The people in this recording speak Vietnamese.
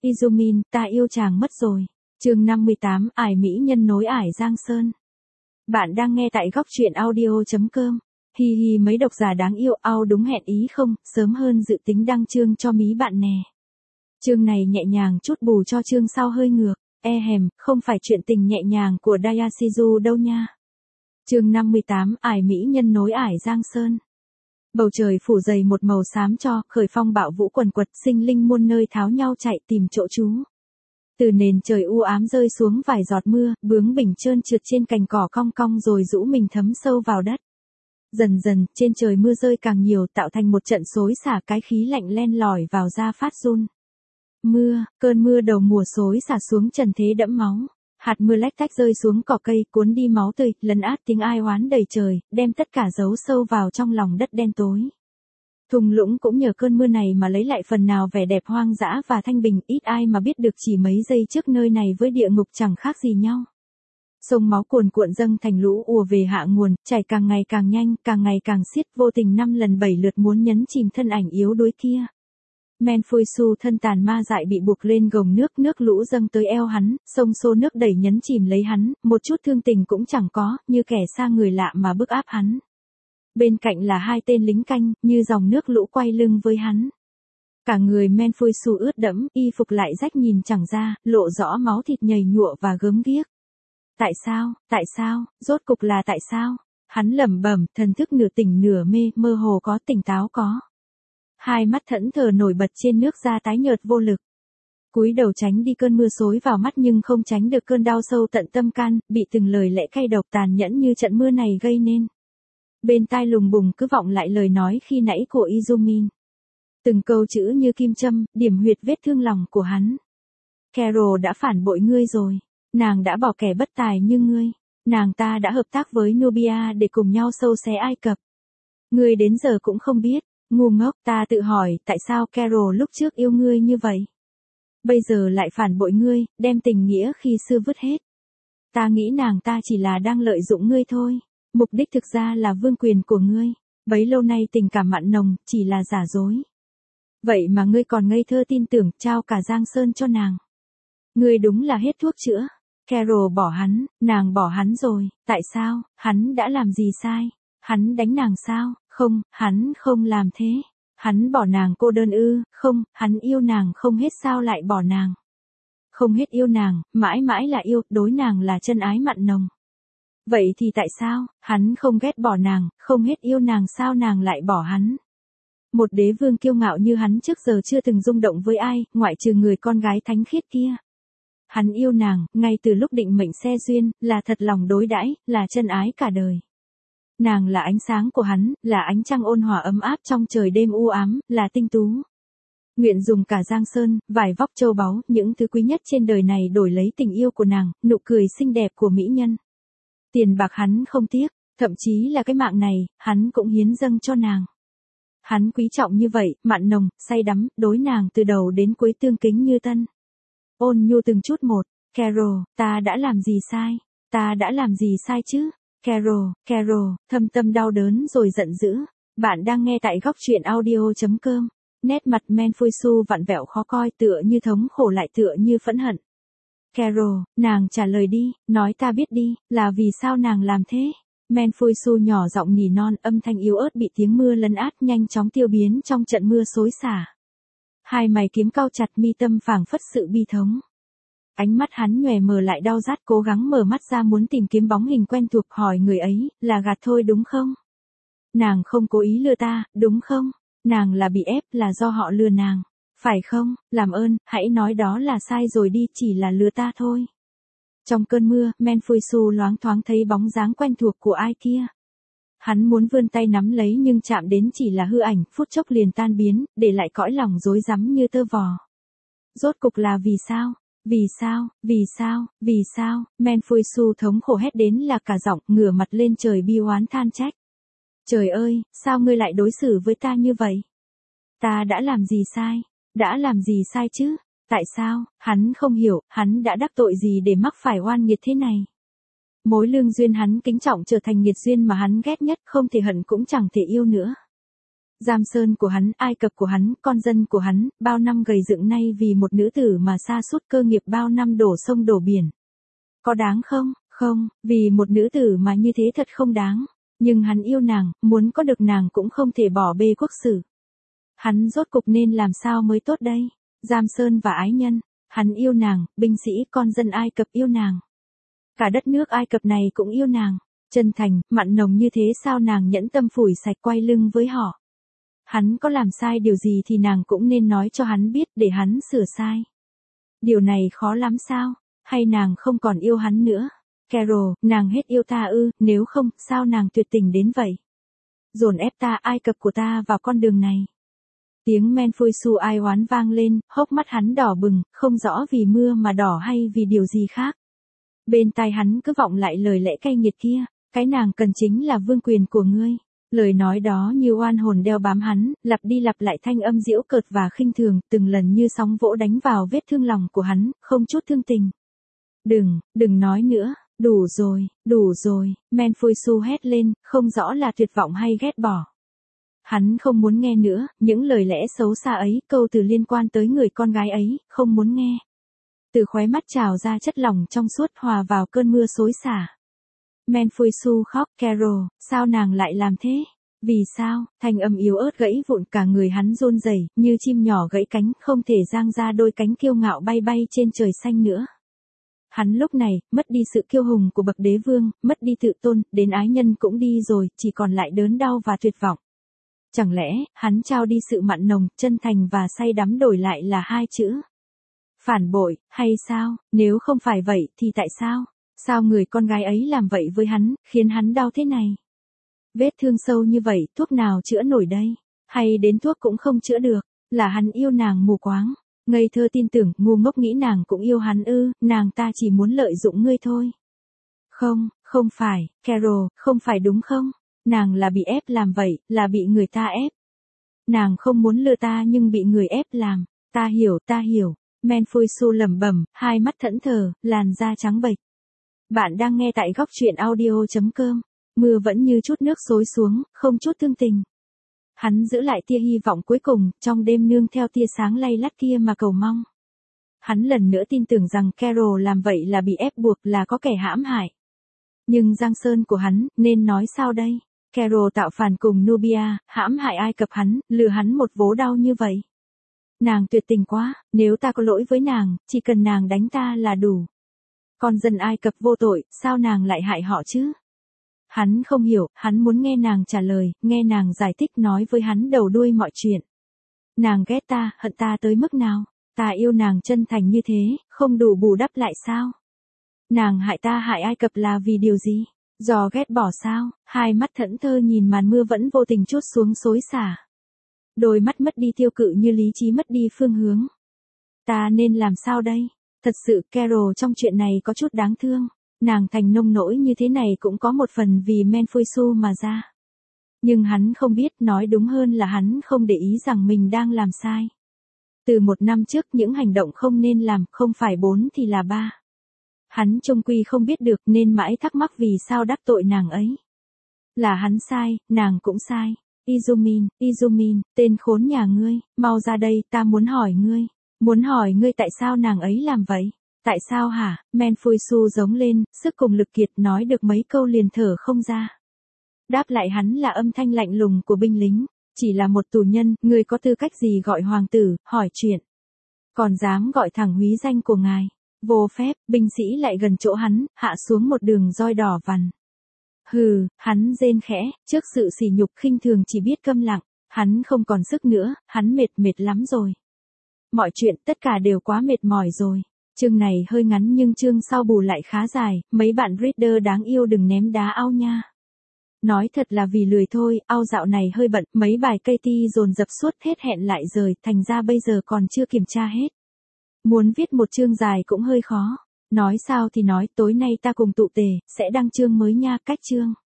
Izumin, ta yêu chàng mất rồi. Chương 58, ải mỹ nhân nối ải Giang Sơn. Bạn đang nghe tại góc truyện audio.com. Hi hi, mấy độc giả đáng yêu, đúng hẹn ý không, sớm hơn dự tính đăng chương cho mí bạn nè. Chương này nhẹ nhàng chút bù cho chương sau hơi ngược, không phải chuyện tình nhẹ nhàng của Dayashizu đâu nha. Chương 58, ải mỹ nhân nối ải Giang Sơn. Bầu trời phủ dày một màu xám cho, khởi phong bạo vũ quần quật, sinh linh muôn nơi tháo nhau chạy tìm chỗ trú. Từ nền trời u ám rơi xuống vài giọt mưa, bướng bỉnh trơn trượt trên cành cỏ cong cong rồi rũ mình thấm sâu vào đất. Dần dần, trên trời mưa rơi càng nhiều tạo thành một trận xối xả, cái khí lạnh len lỏi vào da phát run. Cơn mưa đầu mùa xối xả xuống trần thế đẫm máu. Hạt mưa lách tách rơi xuống cỏ cây, cuốn đi máu tươi, lấn át tiếng ai oán đầy trời, đem tất cả giấu sâu vào trong lòng đất đen tối. Thung lũng cũng nhờ cơn mưa này mà lấy lại phần nào vẻ đẹp hoang dã và thanh bình, ít ai mà biết được chỉ mấy giây trước nơi này với địa ngục chẳng khác gì nhau. Sông máu cuồn cuộn dâng thành lũ ùa về hạ nguồn, chảy càng ngày càng nhanh, càng ngày càng xiết, vô tình 5 lần 7 lượt muốn nhấn chìm thân ảnh yếu đuối kia. Menfuisu thân tàn ma dại bị buộc lên gồng nước lũ dâng tới eo hắn, sông xô nước đẩy nhấn chìm lấy hắn, một chút thương tình cũng chẳng có, như kẻ xa người lạ mà bức áp hắn. Bên cạnh là 2 tên lính canh, như dòng nước lũ quay lưng với hắn. Cả người Menfuisu ướt đẫm, y phục lại rách nhìn chẳng ra, lộ rõ máu thịt nhầy nhụa và gớm ghiếc. Tại sao, rốt cục là tại sao? Hắn lẩm bẩm, thần thức nửa tỉnh nửa mê, mơ hồ có tỉnh táo có. 2 mắt thẫn thờ nổi bật trên nước da tái nhợt vô lực. Cúi đầu tránh đi cơn mưa xối vào mắt nhưng không tránh được cơn đau sâu tận tâm can, bị từng lời lẽ cay độc tàn nhẫn như trận mưa này gây nên. Bên tai lùng bùng cứ vọng lại lời nói khi nãy của Izumin. Từng câu chữ như kim châm, điểm huyệt vết thương lòng của hắn. Carol đã phản bội ngươi rồi. Nàng đã bỏ kẻ bất tài như ngươi. Nàng ta đã hợp tác với Nubia để cùng nhau sâu xé Ai Cập. Ngươi đến giờ cũng không biết. Ngu ngốc, ta tự hỏi, tại sao Carol lúc trước yêu ngươi như vậy? Bây giờ lại phản bội ngươi, đem tình nghĩa khi xưa vứt hết. Ta nghĩ nàng ta chỉ là đang lợi dụng ngươi thôi. Mục đích thực ra là vương quyền của ngươi. Bấy lâu nay tình cảm mặn nồng, chỉ là giả dối. Vậy mà ngươi còn ngây thơ tin tưởng, trao cả Giang Sơn cho nàng. Ngươi đúng là hết thuốc chữa. Carol bỏ hắn, nàng bỏ hắn rồi, tại sao, hắn đã làm gì sai? Hắn đánh nàng sao? Không, hắn không làm thế. Hắn bỏ nàng cô đơn ư? Không, hắn yêu nàng không hết sao lại bỏ nàng? Không hết yêu nàng, mãi mãi là yêu, đối nàng là chân ái mặn nồng. Vậy thì tại sao, hắn không ghét bỏ nàng, không hết yêu nàng sao nàng lại bỏ hắn? Một đế vương kiêu ngạo như hắn trước giờ chưa từng rung động với ai, ngoại trừ người con gái thánh khiết kia. Hắn yêu nàng, ngay từ lúc định mệnh xe duyên, là thật lòng đối đãi, là chân ái cả đời. Nàng là ánh sáng của hắn, là ánh trăng ôn hòa ấm áp trong trời đêm u ám, là tinh tú. Nguyện dùng cả Giang Sơn, vải vóc châu báu, những thứ quý nhất trên đời này đổi lấy tình yêu của nàng, nụ cười xinh đẹp của mỹ nhân. Tiền bạc hắn không tiếc, thậm chí là cái mạng này, hắn cũng hiến dâng cho nàng. Hắn quý trọng như vậy, mặn nồng, say đắm, đối nàng từ đầu đến cuối tương kính như tân. Ôn nhu từng chút một, Carol, ta đã làm gì sai? Ta đã làm gì sai chứ? Carol, thâm tâm đau đớn rồi giận dữ. Bạn đang nghe tại góc truyện audio.com. Nét mặt Menfuisu vặn vẹo khó coi tựa như thống khổ lại tựa như phẫn hận. Carol, nàng trả lời đi, nói ta biết đi, là vì sao nàng làm thế? Menfuisu nhỏ giọng nỉ non, âm thanh yếu ớt bị tiếng mưa lấn át nhanh chóng tiêu biến trong trận mưa xối xả. 2 mày kiếm cau chặt, mi tâm phảng phất sự bi thống. Ánh mắt hắn nhòe mờ lại đau rát, cố gắng mở mắt ra muốn tìm kiếm bóng hình quen thuộc, hỏi người ấy, là gạt thôi đúng không? Nàng không cố ý lừa ta, đúng không? Nàng là bị ép, là do họ lừa nàng. Phải không? Làm ơn, hãy nói đó là sai rồi đi, chỉ là lừa ta thôi. Trong cơn mưa, Menfuisu loáng thoáng thấy bóng dáng quen thuộc của ai kia. Hắn muốn vươn tay nắm lấy nhưng chạm đến chỉ là hư ảnh, phút chốc liền tan biến, để lại cõi lòng rối rắm như tơ vò. Rốt cục là vì sao? Vì sao? Menfuisu thống khổ hét đến là cả giọng, ngửa mặt lên trời bi oán than trách. Trời ơi, sao ngươi lại đối xử với ta như vậy? Ta đã làm gì sai? Đã làm gì sai chứ? Tại sao? Hắn không hiểu, hắn đã đắc tội gì để mắc phải oan nghiệt thế này? Mối lương duyên hắn kính trọng trở thành nghiệt duyên mà hắn ghét nhất, không thể hận cũng chẳng thể yêu nữa. Giang Sơn của hắn, Ai Cập của hắn, con dân của hắn, bao năm gầy dựng nay vì một nữ tử mà sa sút cơ nghiệp bao năm đổ sông đổ biển. Có đáng không? Không, vì một nữ tử mà như thế thật không đáng. Nhưng hắn yêu nàng, muốn có được nàng cũng không thể bỏ bê quốc sử. Hắn rốt cục nên làm sao mới tốt đây? Giang Sơn và ái nhân, hắn yêu nàng, binh sĩ con dân Ai Cập yêu nàng. Cả đất nước Ai Cập này cũng yêu nàng. Chân thành, mặn nồng như thế sao nàng nhẫn tâm phủi sạch quay lưng với họ. Hắn có làm sai điều gì thì nàng cũng nên nói cho hắn biết để hắn sửa sai. Điều này khó lắm sao? Hay nàng không còn yêu hắn nữa? Carol, nàng hết yêu ta ư, nếu không, sao nàng tuyệt tình đến vậy? Dồn ép ta, Ai Cập của ta vào con đường này. Tiếng Menphui Su ai oán vang lên, hốc mắt hắn đỏ bừng, không rõ vì mưa mà đỏ hay vì điều gì khác. Bên tai hắn cứ vọng lại lời lẽ cay nghiệt kia, cái nàng cần chính là vương quyền của ngươi. Lời nói đó như oan hồn đeo bám hắn, lặp đi lặp lại thanh âm giễu cợt và khinh thường, từng lần như sóng vỗ đánh vào vết thương lòng của hắn, không chút thương tình. Đừng nói nữa, đủ rồi, Menphui Su hét lên, không rõ là tuyệt vọng hay ghét bỏ. Hắn không muốn nghe nữa, những lời lẽ xấu xa ấy, câu từ liên quan tới người con gái ấy, không muốn nghe. Từ khóe mắt trào ra chất lỏng trong suốt hòa vào cơn mưa xối xả. Menphui Su khóc, Carol, sao nàng lại làm thế? Vì sao? Thanh âm yếu ớt gãy vụn, cả người hắn run rẩy, như chim nhỏ gãy cánh, không thể dang ra đôi cánh kiêu ngạo bay bay trên trời xanh nữa. Hắn lúc này, mất đi sự kiêu hùng của bậc đế vương, mất đi tự tôn, đến ái nhân cũng đi rồi, chỉ còn lại đớn đau và tuyệt vọng. Chẳng lẽ, hắn trao đi sự mặn nồng, chân thành và say đắm đổi lại là hai chữ phản bội, hay sao? Nếu không phải vậy thì tại sao? Sao người con gái ấy làm vậy với hắn, khiến hắn đau thế này? Vết thương sâu như vậy, thuốc nào chữa nổi đây? Hay đến thuốc cũng không chữa được? Là hắn yêu nàng mù quáng, ngây thơ tin tưởng, ngu ngốc nghĩ nàng cũng yêu hắn ư, nàng ta chỉ muốn lợi dụng ngươi thôi. Không phải, Carol, không phải đúng không? Nàng là bị ép làm vậy, là bị người ta ép. Nàng không muốn lừa ta nhưng bị người ép làm. Ta hiểu. Menphui Su lẩm bẩm, hai mắt thẫn thờ, làn da trắng bệch. Bạn đang nghe tại góc truyện audio.com. Mưa vẫn như chút nước xối xuống, không chút thương tình. Hắn giữ lại tia hy vọng cuối cùng, trong đêm nương theo tia sáng lay lắt kia mà cầu mong. Hắn lần nữa tin tưởng rằng Carol làm vậy là bị ép buộc, là có kẻ hãm hại. Nhưng Giang Sơn của hắn, nên nói sao đây? Carol tạo phản cùng Nubia, hãm hại Ai Cập hắn, lừa hắn một vố đau như vậy. Nàng tuyệt tình quá, nếu ta có lỗi với nàng, chỉ cần nàng đánh ta là đủ. Con dân Ai Cập vô tội, sao nàng lại hại họ chứ? Hắn không hiểu, hắn muốn nghe nàng trả lời, nghe nàng giải thích nói với hắn đầu đuôi mọi chuyện. Nàng ghét ta, hận ta tới mức nào? Ta yêu nàng chân thành như thế, không đủ bù đắp lại sao? Nàng hại ta hại Ai Cập là vì điều gì? Do ghét bỏ sao? Hai mắt thẫn thờ nhìn màn mưa vẫn vô tình trút xuống xối xả. Đôi mắt mất đi tiêu cự như lý trí mất đi phương hướng. Ta nên làm sao đây? Thật sự Carol trong chuyện này có chút đáng thương. Nàng thành nông nỗi như thế này cũng có một phần vì Menphui Su mà ra. Nhưng hắn không biết, nói đúng hơn là hắn không để ý rằng mình đang làm sai. Từ 1 năm trước những hành động không nên làm, không phải 4 thì là 3. Hắn chung quy không biết được nên mãi thắc mắc vì sao đắc tội nàng ấy. Là hắn sai, nàng cũng sai. Izumin, tên khốn nhà ngươi, mau ra đây, ta muốn hỏi ngươi tại sao nàng ấy làm vậy? Tại sao hả? Menphui Su giống lên, sức cùng lực kiệt nói được mấy câu liền thở không ra. Đáp lại hắn là âm thanh lạnh lùng của binh lính, chỉ là một tù nhân, ngươi có tư cách gì gọi hoàng tử, hỏi chuyện. Còn dám gọi thẳng húy danh của ngài. Vô phép, binh sĩ lại gần chỗ hắn, hạ xuống một đường roi đỏ vằn. Hừ, hắn rên khẽ, trước sự sỉ nhục khinh thường chỉ biết câm lặng, hắn không còn sức nữa, hắn mệt lắm rồi. Mọi chuyện tất cả đều quá mệt mỏi rồi. Chương này hơi ngắn nhưng chương sau bù lại khá dài, mấy bạn reader đáng yêu đừng ném đá ao nha. Nói thật là vì lười thôi, ao dạo này hơi bận, mấy bài KT dồn dập suốt hết hẹn lại rời, thành ra bây giờ còn chưa kiểm tra hết. Muốn viết một chương dài cũng hơi khó. Nói sao thì nói, tối nay ta cùng tụ tề, sẽ đăng chương mới nha, cách chương.